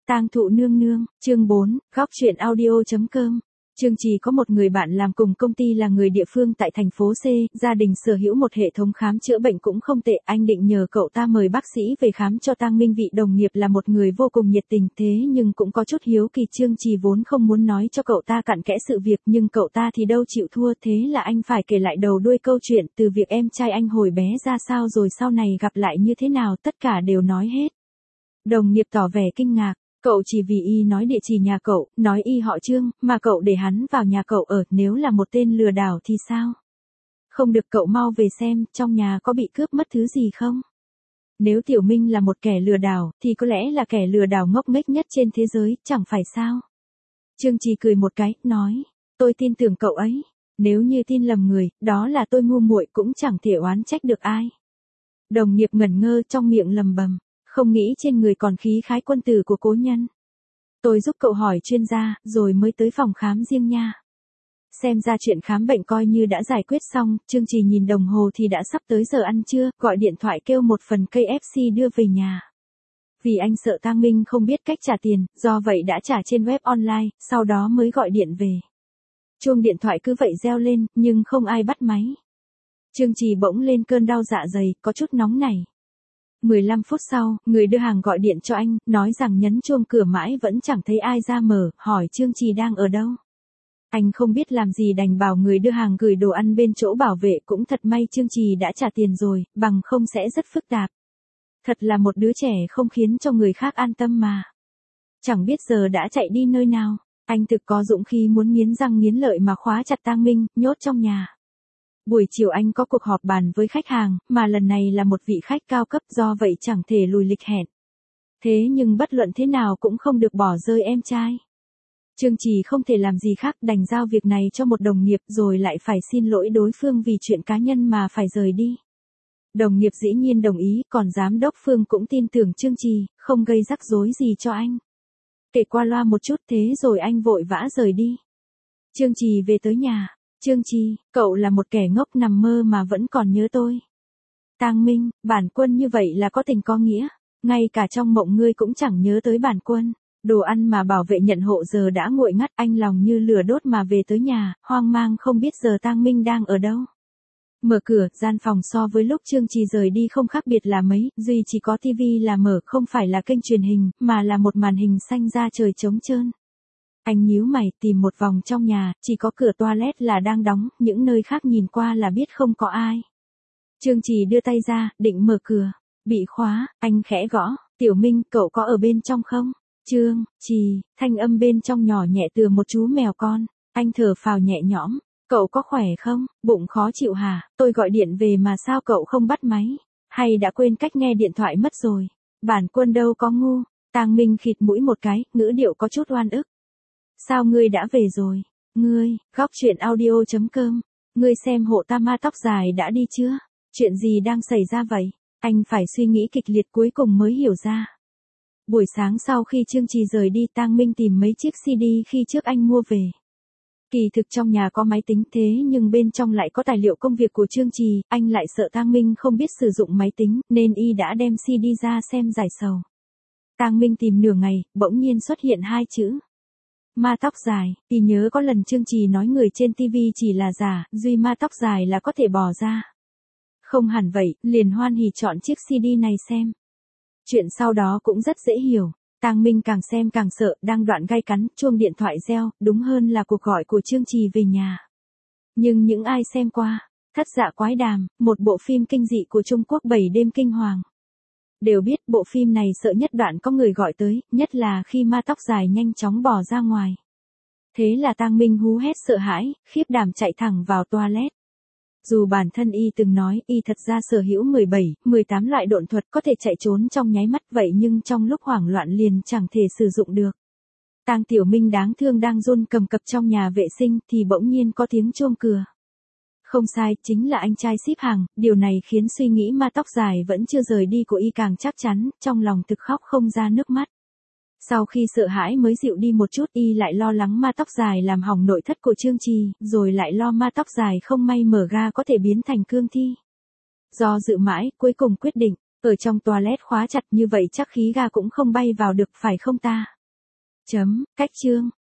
Tang thụ nương nương, chương 4, góc truyện audio.com. Trương Trì có một người bạn làm cùng công ty là người địa phương tại thành phố C, gia đình sở hữu một hệ thống khám chữa bệnh cũng không tệ, anh định nhờ cậu ta mời bác sĩ về khám cho Tang Minh. Vị đồng nghiệp là một người vô cùng nhiệt tình, thế nhưng cũng có chút hiếu kỳ. Trương Trì vốn không muốn nói cho cậu ta cặn kẽ sự việc, nhưng cậu ta thì đâu chịu thua, thế là anh phải kể lại đầu đuôi câu chuyện, từ việc em trai anh hồi bé ra sao rồi sau này gặp lại như thế nào, tất cả đều nói hết. Đồng nghiệp tỏ vẻ kinh ngạc. Cậu chỉ vì y nói địa chỉ nhà cậu, nói y họ Trương, mà cậu để hắn vào nhà cậu ở, nếu là một tên lừa đảo thì sao? Không được, cậu mau về xem, trong nhà có bị cướp mất thứ gì không? Nếu Tiểu Minh là một kẻ lừa đảo, thì có lẽ là kẻ lừa đảo ngốc nghếch nhất trên thế giới, chẳng phải sao? Trương Trì cười một cái, nói, tôi tin tưởng cậu ấy. Nếu như tin lầm người, đó là tôi ngu muội, cũng chẳng thể oán trách được ai. Đồng nghiệp ngẩn ngơ, trong miệng lầm bầm. Không nghĩ trên người còn khí khái quân tử của cố nhân. Tôi giúp cậu hỏi chuyên gia, rồi mới tới phòng khám riêng nha. Xem ra chuyện khám bệnh coi như đã giải quyết xong. Trương Trì nhìn đồng hồ thì đã sắp tới giờ ăn trưa, gọi điện thoại kêu một phần KFC đưa về nhà. Vì anh sợ Tang Minh không biết cách trả tiền, do vậy đã trả trên web online, sau đó mới gọi điện về. Chuông điện thoại cứ vậy reo lên, nhưng không ai bắt máy. Trương Trì bỗng lên cơn đau dạ dày, có chút nóng nảy. 15 phút sau, người đưa hàng gọi điện cho anh, nói rằng nhấn chuông cửa mãi vẫn chẳng thấy ai ra mở, hỏi Trương Trì đang ở đâu. Anh không biết làm gì đành bảo người đưa hàng gửi đồ ăn bên chỗ bảo vệ, cũng thật may Trương Trì đã trả tiền rồi, bằng không sẽ rất phức tạp. Thật là một đứa trẻ không khiến cho người khác an tâm mà. Chẳng biết giờ đã chạy đi nơi nào, anh thực có dũng khí muốn nghiến răng nghiến lợi mà khóa chặt Tang Minh, nhốt trong nhà. Buổi chiều anh có cuộc họp bàn với khách hàng, mà lần này là một vị khách cao cấp, do vậy chẳng thể lùi lịch hẹn. Thế nhưng bất luận thế nào cũng không được bỏ rơi em trai. Trương Trì không thể làm gì khác, đành giao việc này cho một đồng nghiệp, rồi lại phải xin lỗi đối phương vì chuyện cá nhân mà phải rời đi. Đồng nghiệp dĩ nhiên đồng ý, còn giám đốc Phương cũng tin tưởng Trương Trì, không gây rắc rối gì cho anh. Kể qua loa một chút, thế rồi anh vội vã rời đi. Trương Trì về tới nhà. Trương Trì, cậu là một kẻ ngốc nằm mơ mà vẫn còn nhớ tôi. Tang Minh, bản quân như vậy là có tình có nghĩa. Ngay cả trong mộng ngươi cũng chẳng nhớ tới bản quân. Đồ ăn mà bảo vệ nhận hộ giờ đã nguội ngắt, anh lòng như lửa đốt mà về tới nhà, hoang mang không biết giờ Tang Minh đang ở đâu. Mở cửa, gian phòng so với lúc Trương Trì rời đi không khác biệt là mấy, duy chỉ có tivi là mở, không phải là kênh truyền hình, mà là một màn hình xanh da trời trống trơn. Anh nhíu mày tìm một vòng trong nhà, chỉ có cửa toilet là đang đóng, những nơi khác nhìn qua là biết không có ai. Trương Trì đưa tay ra, định mở cửa. Bị khóa, anh khẽ gõ, Tiểu Minh, cậu có ở bên trong không? Trương Trì, thanh âm bên trong nhỏ nhẹ từ một chú mèo con. Anh thở phào nhẹ nhõm, cậu có khỏe không? Bụng khó chịu hả? Tôi gọi điện về mà sao cậu không bắt máy? Hay đã quên cách nghe điện thoại mất rồi? Bản quân đâu có ngu. Tang Minh khịt mũi một cái, ngữ điệu có chút oan ức. Sao ngươi đã về rồi? Ngươi, góc truyện audio.com. Ngươi xem hộ ta ma tóc dài đã đi chưa? Chuyện gì đang xảy ra vậy? Anh phải suy nghĩ kịch liệt cuối cùng mới hiểu ra. Buổi sáng sau khi Trương Trì rời đi, Tang Minh tìm mấy chiếc CD khi trước anh mua về. Kỳ thực trong nhà có máy tính, thế nhưng bên trong lại có tài liệu công việc của Trương Trì, anh lại sợ Tang Minh không biết sử dụng máy tính, nên y đã đem CD ra xem giải sầu. Tang Minh tìm nửa ngày, bỗng nhiên xuất hiện hai chữ. Ma tóc dài, y nhớ có lần Trương Trì nói người trên TV chỉ là giả, duy ma tóc dài là có thể bỏ ra. Không hẳn vậy, liền hoan hỉ chọn chiếc CD này xem. Chuyện sau đó cũng rất dễ hiểu. Tang Minh càng xem càng sợ, đang đoạn gai cắn, chuông điện thoại reo, đúng hơn là cuộc gọi của Trương Trì về nhà. Nhưng những ai xem qua, Thất Dạ Quái Đàm, một bộ phim kinh dị của Trung Quốc 7 đêm kinh hoàng, đều biết bộ phim này sợ nhất đoạn có người gọi tới, nhất là khi ma tóc dài nhanh chóng bỏ ra ngoài. Thế là Tang Minh hú hét sợ hãi, khiếp đảm chạy thẳng vào toilet. Dù bản thân y từng nói y thật ra sở hữu 17, 18 loại độn thuật có thể chạy trốn trong nháy mắt, vậy nhưng trong lúc hoảng loạn liền chẳng thể sử dụng được. Tang Tiểu Minh đáng thương đang run cầm cập trong nhà vệ sinh thì bỗng nhiên có tiếng chuông cửa. Không sai, chính là anh trai ship hàng, điều này khiến suy nghĩ ma tóc dài vẫn chưa rời đi của y càng chắc chắn, trong lòng thực khóc không ra nước mắt. Sau khi sợ hãi mới dịu đi một chút, y lại lo lắng ma tóc dài làm hỏng nội thất của Trương Trì, rồi lại lo ma tóc dài không may mở ra có thể biến thành cương thi. Do dự mãi, cuối cùng quyết định, ở trong toilet khóa chặt như vậy chắc khí ga cũng không bay vào được, phải không ta? Cách chương